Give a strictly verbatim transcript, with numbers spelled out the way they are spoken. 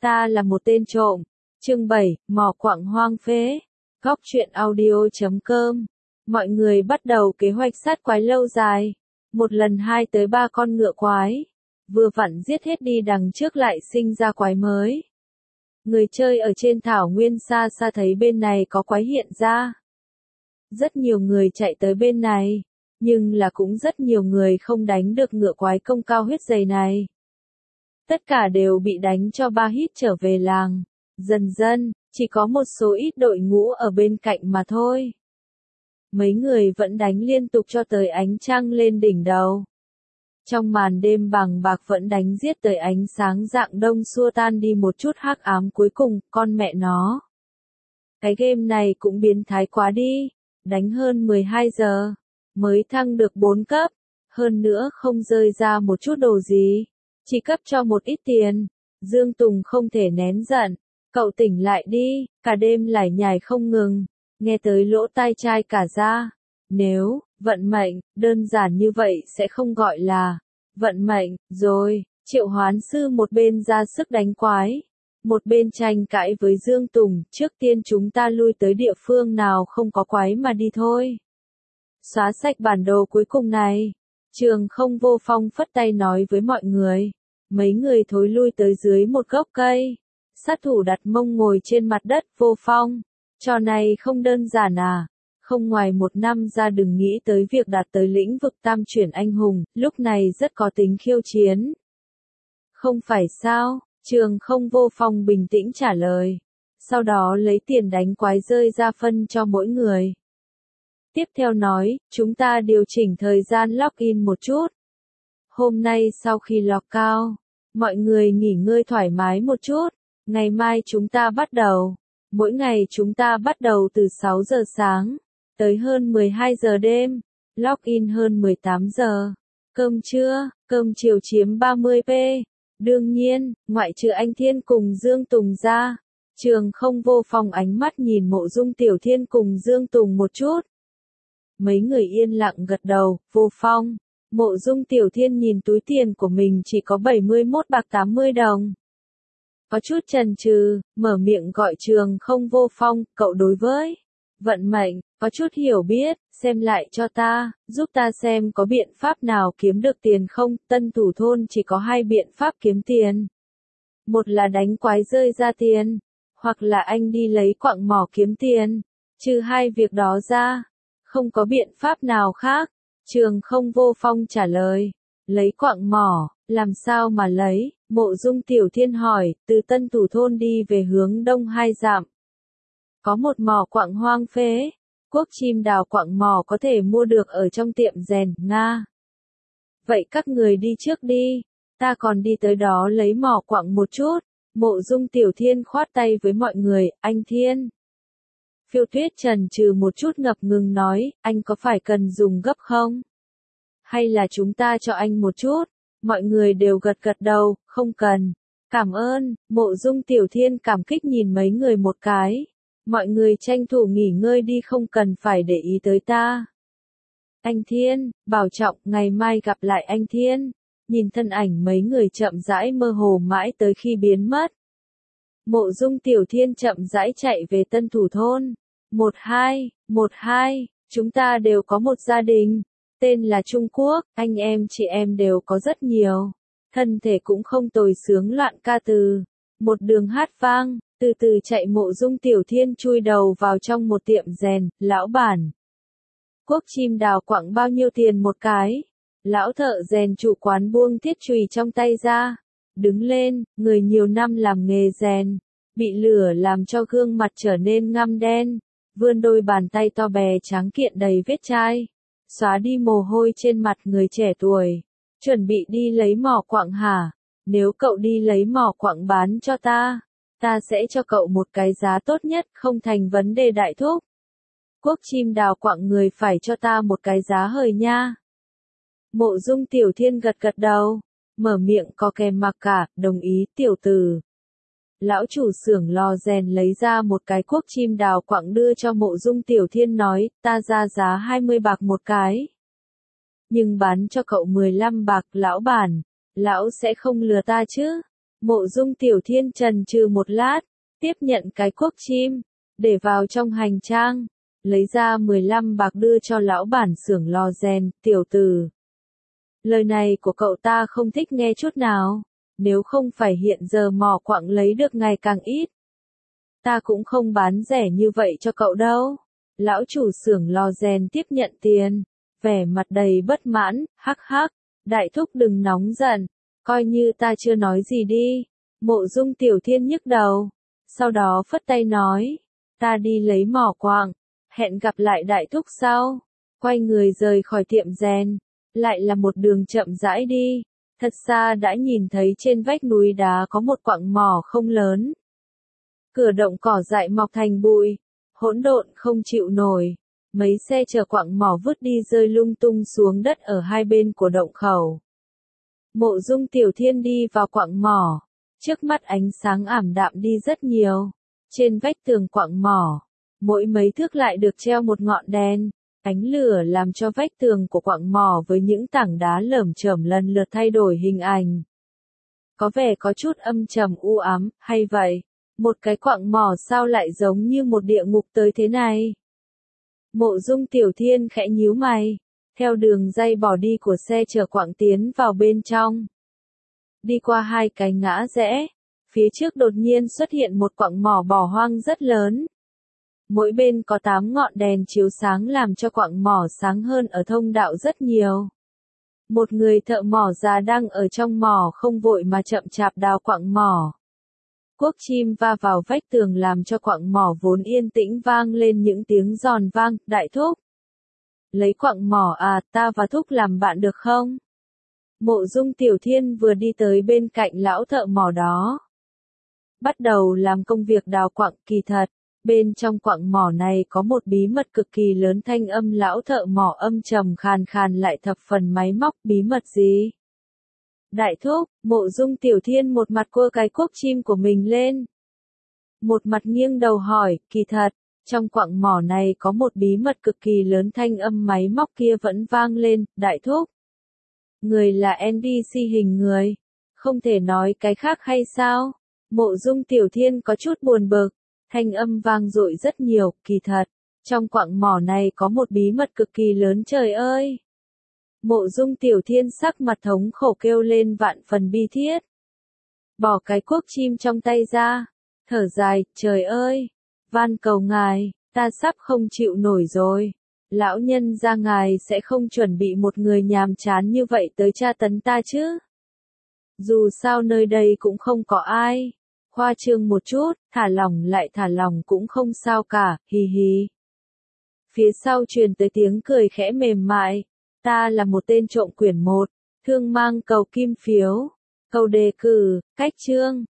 Ta là một tên trộm. Chương bảy, mỏ quặng hoang phế. Góc truyện audio chấm com. Mọi người bắt đầu kế hoạch sát quái lâu dài. Một lần hai tới ba con ngựa quái. Vừa vặn giết hết đi đằng trước lại sinh ra quái mới. Người chơi ở trên thảo nguyên xa xa thấy bên này có quái hiện ra. Rất nhiều người chạy tới bên này. Nhưng là cũng rất nhiều người không đánh được ngựa quái công cao huyết dày này. Tất cả đều bị đánh cho ba hít trở về làng. Dần dần, chỉ có một số ít đội ngũ ở bên cạnh mà thôi. Mấy người vẫn đánh liên tục cho tới ánh trăng lên đỉnh đầu. Trong màn đêm bằng bạc vẫn đánh giết tới ánh sáng rạng đông xua tan đi một chút hắc ám cuối cùng, con mẹ nó. Cái game này cũng biến thái quá đi, đánh hơn mười hai giờ, mới thăng được bốn cấp, hơn nữa không rơi ra một chút đồ gì, chỉ cấp cho một ít tiền. Dương Tùng không thể nén giận, cậu tỉnh lại đi, cả đêm lải nhải không ngừng, nghe tới lỗ tai chai cả da. Nếu, vận mệnh, đơn giản như vậy sẽ không gọi là vận mệnh, rồi, Triệu Hoán Sư một bên ra sức đánh quái, một bên tranh cãi với Dương Tùng, trước tiên chúng ta lui tới địa phương nào không có quái mà đi thôi. Xóa sạch bản đồ cuối cùng này, Trường Không Vô Phong phất tay nói với mọi người, mấy người thối lui tới dưới một gốc cây, sát thủ đặt mông ngồi trên mặt đất. Vô Phong, trò này không đơn giản à? Không ngoài một năm ra đừng nghĩ tới việc đạt tới lĩnh vực tam chuyển anh hùng, lúc này rất có tính khiêu chiến. Không phải sao, Trường Không Vô Phong bình tĩnh trả lời. Sau đó lấy tiền đánh quái rơi ra phân cho mỗi người. Tiếp theo nói, chúng ta điều chỉnh thời gian login một chút. Hôm nay sau khi log cao, mọi người nghỉ ngơi thoải mái một chút. Ngày mai chúng ta bắt đầu. Mỗi ngày chúng ta bắt đầu từ sáu giờ sáng. Tới hơn mười hai giờ đêm, login hơn mười tám giờ. Cơm trưa, cơm chiều chiếm ba mươi phút. Đương nhiên, ngoại trừ anh Thiên cùng Dương Tùng ra, Trường Không Vô Phong ánh mắt nhìn Mộ Dung Tiểu Thiên cùng Dương Tùng một chút. Mấy người yên lặng gật đầu. Vô Phong, Mộ Dung Tiểu Thiên nhìn túi tiền của mình chỉ có bảy mươi mốt bạc tám mươi đồng. Có chút chần chừ, mở miệng gọi Trường Không Vô Phong, cậu đối với vận mệnh, có chút hiểu biết, xem lại cho ta, giúp ta xem có biện pháp nào kiếm được tiền không. Tân thủ thôn chỉ có hai biện pháp kiếm tiền. Một là đánh quái rơi ra tiền, hoặc là anh đi lấy quặng mỏ kiếm tiền. Trừ hai việc đó ra, không có biện pháp nào khác. Trường Không Vô Phong trả lời, lấy quặng mỏ, làm sao mà lấy? Mộ Dung Tiểu Thiên hỏi, từ Tân Thủ Thôn đi về hướng đông hai dặm. Có một mỏ quặng hoang phế, Quốc Chim đào quặng mỏ có thể mua được ở trong tiệm rèn, Nga. Vậy các người đi trước đi, ta còn đi tới đó lấy mỏ quặng một chút. Mộ Dung Tiểu Thiên khoát tay với mọi người, anh Thiên. Phiêu Tuyết chần chừ một chút ngập ngừng nói, anh có phải cần dùng gấp không? Hay là chúng ta cho anh một chút? Mọi người đều gật gật đầu, không cần. Cảm ơn. Mộ Dung Tiểu Thiên cảm kích nhìn mấy người một cái. Mọi người tranh thủ nghỉ ngơi đi, không cần phải để ý tới ta. Anh Thiên, bảo trọng, ngày mai gặp lại anh Thiên. Nhìn thân ảnh mấy người chậm rãi mơ hồ mãi tới khi biến mất. Mộ Dung Tiểu Thiên chậm rãi chạy về Tân Thủ Thôn. Một hai, một hai, chúng ta đều có một gia đình. Tên là Trung Quốc, anh em chị em đều có rất nhiều. Thân thể cũng không tồi, sướng loạn ca từ. Một đường hát vang, từ từ chạy. Mộ Dung Tiểu Thiên chui đầu vào trong một tiệm rèn, lão bản. Quốc Chim đào quặng bao nhiêu tiền một cái? Lão thợ rèn chủ quán buông thiết chùy trong tay ra. Đứng lên, người nhiều năm làm nghề rèn. Bị lửa làm cho gương mặt trở nên ngăm đen. Vươn đôi bàn tay to bè trắng kiện đầy vết chai. Xóa đi mồ hôi trên mặt người trẻ tuổi. Chuẩn bị đi lấy mỏ quặng hả? Nếu cậu đi lấy mỏ quặng bán cho ta, ta sẽ cho cậu một cái giá tốt nhất, không thành vấn đề đại thúc. Quốc Chim đào quặng người phải cho ta một cái giá hời nha. Mộ Dung Tiểu Thiên gật gật đầu, mở miệng có kèm mặc cả, đồng ý. Tiểu tử. Lão chủ xưởng lò rèn lấy ra một cái Quốc Chim đào quặng đưa cho Mộ Dung Tiểu Thiên nói, ta ra giá hai mươi bạc một cái. Nhưng bán cho cậu mười lăm bạc. Lão bản, lão sẽ không lừa ta chứ? Mộ Dung Tiểu Thiên chần chừ một lát, tiếp nhận cái cuốc chim, để vào trong hành trang, lấy ra mười lăm bạc đưa cho lão bản xưởng lò rèn, tiểu tử. Lời này của cậu ta không thích nghe chút nào, nếu không phải hiện giờ mỏ quặng lấy được ngày càng ít. Ta cũng không bán rẻ như vậy cho cậu đâu. Lão chủ xưởng lò rèn tiếp nhận tiền, vẻ mặt đầy bất mãn, hắc hắc, đại thúc đừng nóng giận, coi như ta chưa nói gì đi. Mộ Dung Tiểu Thiên nhức đầu, sau đó phất tay nói, ta đi lấy mỏ quặng, hẹn gặp lại đại thúc sau. Quay người rời khỏi tiệm rèn, lại là một đường chậm rãi đi, thật xa đã nhìn thấy trên vách núi đá có một quặng mỏ không lớn. Cửa động cỏ dại mọc thành bụi, hỗn độn không chịu nổi, mấy xe chở quặng mỏ vứt đi rơi lung tung xuống đất ở hai bên của động khẩu. Mộ Dung Tiểu Thiên đi vào quặng mỏ, trước mắt ánh sáng ảm đạm đi rất nhiều. Trên vách tường quặng mỏ, mỗi mấy thước lại được treo một ngọn đèn, ánh lửa làm cho vách tường của quặng mỏ với những tảng đá lởm chởm lần lượt thay đổi hình ảnh. Có vẻ có chút âm trầm u ám, hay vậy? Một cái quặng mỏ sao lại giống như một địa ngục tới thế này? Mộ Dung Tiểu Thiên khẽ nhíu mày, theo đường ray bỏ đi của xe chở quặng tiến vào bên trong. Đi qua hai cái ngã rẽ, phía trước đột nhiên xuất hiện một quặng mỏ bỏ hoang rất lớn. Mỗi bên có tám ngọn đèn chiếu sáng làm cho quặng mỏ sáng hơn ở thông đạo rất nhiều. Một người thợ mỏ già đang ở trong mỏ không vội mà chậm chạp đào quặng mỏ. Cuốc chim va vào vách tường làm cho quặng mỏ vốn yên tĩnh vang lên những tiếng giòn vang, đại thúc. Lấy quặng mỏ à, ta và thúc làm bạn được không? Mộ Dung Tiểu Thiên vừa đi tới bên cạnh lão thợ mỏ đó. Bắt đầu làm công việc đào quặng, kỳ thật. Bên trong quặng mỏ này có một bí mật cực kỳ lớn, thanh âm lão thợ mỏ âm trầm khàn khàn lại thập phần máy móc, bí mật gì? Đại thúc, Mộ Dung Tiểu Thiên một mặt cua cái cuốc chim của mình lên. Một mặt nghiêng đầu hỏi, kỳ thật, trong quặng mỏ này có một bí mật cực kỳ lớn, thanh âm máy móc kia vẫn vang lên, đại thúc. Người là en pê xê hình người, không thể nói cái khác hay sao? Mộ Dung Tiểu Thiên có chút buồn bực, thanh âm vang dội rất nhiều, kỳ thật, trong quặng mỏ này có một bí mật cực kỳ lớn, trời ơi. Mộ Dung Tiểu Thiên sắc mặt thống khổ kêu lên vạn phần bi thiết. Bỏ cái cuốc chim trong tay ra, thở dài, trời ơi, van cầu ngài, ta sắp không chịu nổi rồi. Lão nhân gia ngài sẽ không chuẩn bị một người nhàm chán như vậy tới tra tấn ta chứ? Dù sao nơi đây cũng không có ai. Khoa trương một chút, thả lỏng lại thả lỏng cũng không sao cả, hì hì. Phía sau truyền tới tiếng cười khẽ mềm mại. Ta là một tên trộm quyển một, thương mang cầu kim phiếu, cầu đề cử, cách chương.